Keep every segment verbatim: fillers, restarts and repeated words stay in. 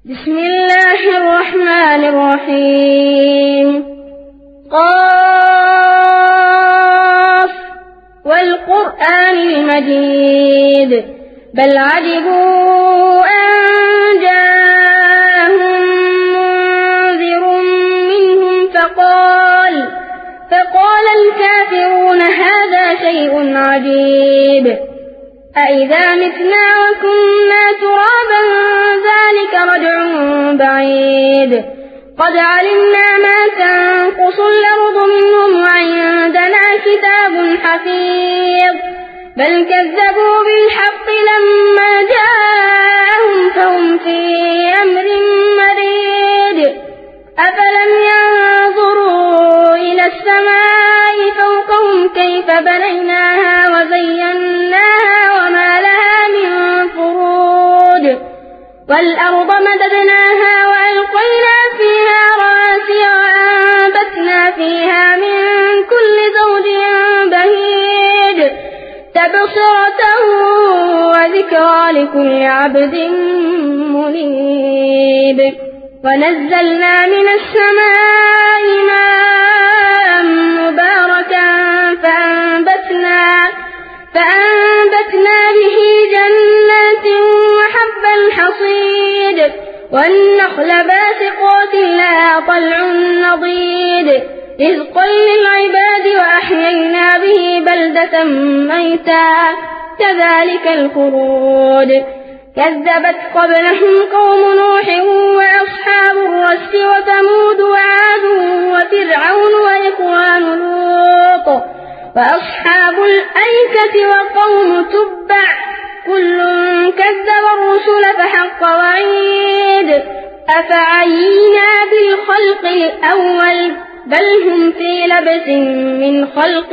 بسم الله الرحمن الرحيم. قاف والقرآن المجيد بل عجبوا أن جاءهم منذر منهم فقال فقال الكافرون هذا شيء عجيب أئذا متنا وكنا ترابا ذلك رجع بعيد قد علمنا ما تنقص الأرض منهم وعندنا كتاب حفيظ بل كذبوا بالحق لما جاءهم فهم في أمر مريد أفلم ينظروا إلى السماء فوقهم كيف بنيناها وزيناها وما لها من فروج والأرض مددناها وألقينا فيها رواسي وأنبتنا فيها من كل زوج بهيج تبصرة وذكرى لكل عبد منيب ونزلنا من السماء ماء مباركا فأنبتنا, فأنبتنا به جنات وحب الحصيد والنخل باسقات لها طلع نضيد رزقا للعباد وأحيينا به بلدة ميتا كذلك الخروج كذبت قبلهم قوم نوح وأصحاب الرس وثمود وعاد وفرعون وإخوان لوط وأصحاب الأيكة وقوم تبع كل كذب الرسل فحق وعيد أفعينا بالخلق الأول بل هم في لبس من خلق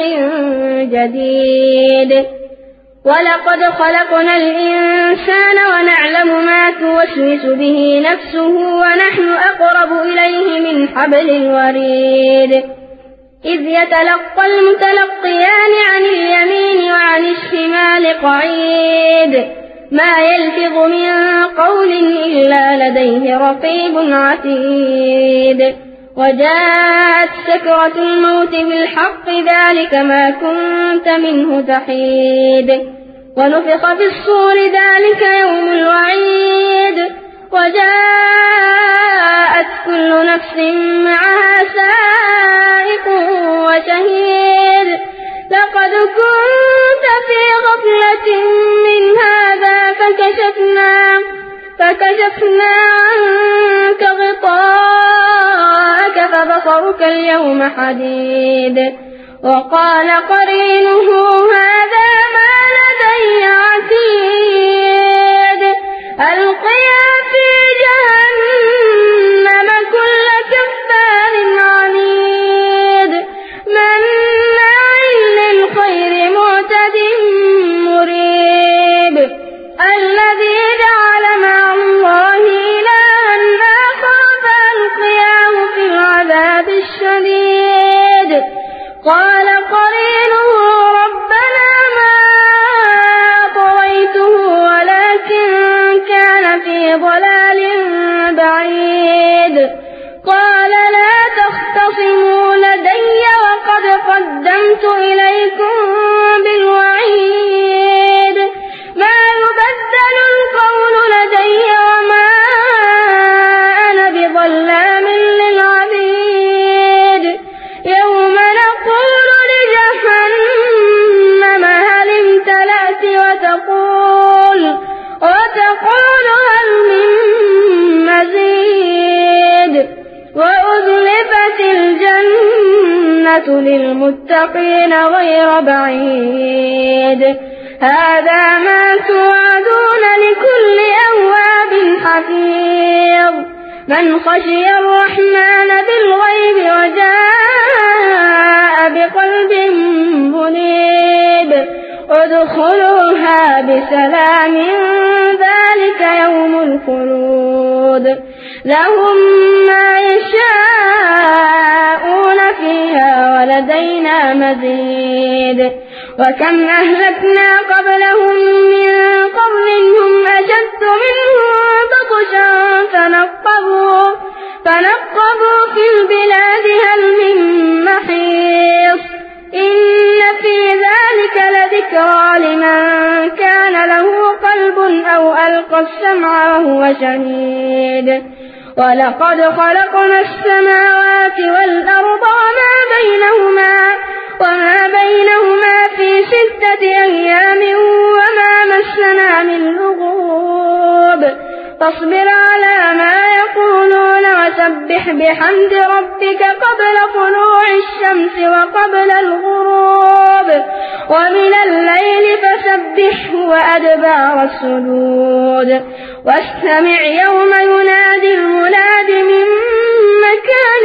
جديد ولقد خلقنا الإنسان ونعلم ما توسوس به نفسه ونحن أقرب إليه من حبل الوريد إذ يتلقى المتلقيان عن اليمين وعن الشمال قعيد ما يلفظ من قول إلا لديه رقيب عتيد وجاءت سكرة الموت بالحق ذلك ما كنت منه تحيد ونفخ في الصور ذلك يوم الوعيد وجاءت كل نفس معها سائق وشهيد لقد كنت في غفلة من هذا فكشفنا, فكشفنا عنك غطاءك فبصرك اليوم حديد وقال قرينه هذا ما لدي عتيد ألقيا في جهنم كل كفار عنيد مناع للخير معتد مريب الذي جعل مع الله إلها آخر فألقياه في العذاب الشديد قال قرينه ربنا ما طغيته ولكن كان في ضلال بعيد قال لا تختصموا لدي وقد قدمت إليكم بالوعيد ما يبدل القول لدي وما أنا بظلام للعبيد يوم نقول لجهنم هل امتلأت وتقول, وتقول هل من مزيد وأزلفت الجنة للمتقين غير بعيد هذا ما توعدون لكل أواب حفيظ من خشي الرحمن بالغيب وجاء بقلب منيب ادخلوها بسلام ذلك يوم الخلود لهم ما يشاءون فيها ولدينا مزيد وكم أهلكنا قبلهم من قرن هم أشد منهم بطشا فنقبوا أو ألقى السمع وهو شهيد ولقد خلقنا السماوات والأرض وما بينهما وما بينهما في ستة أيام وما مسنا من لغوب فاصبر على ما يقولون وسبح بحمد ربك قبل طلوع الشمس وقبل الغروب ومن الليل فسبحه وأدبار السجود واستمع يوم ينادي المناد من مكان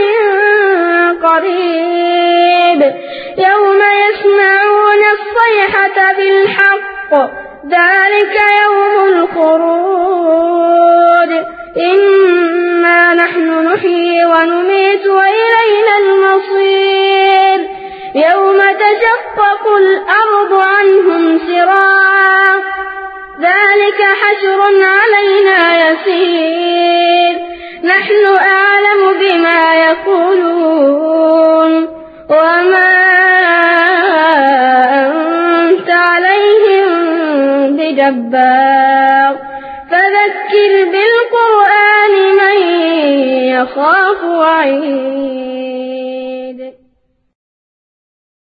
قريب يوم يسمعون الصيحة بالحق ذلك يوم الخروج إنا نحن نحيي ونميت وإلينا المصير يوم تشقق الأرض عنهم سراعا ذلك حشر علينا يسير نحن أعلم بما يقولون وما أنت عليهم بجبار فذكر بالقرآن من يخاف وعيد.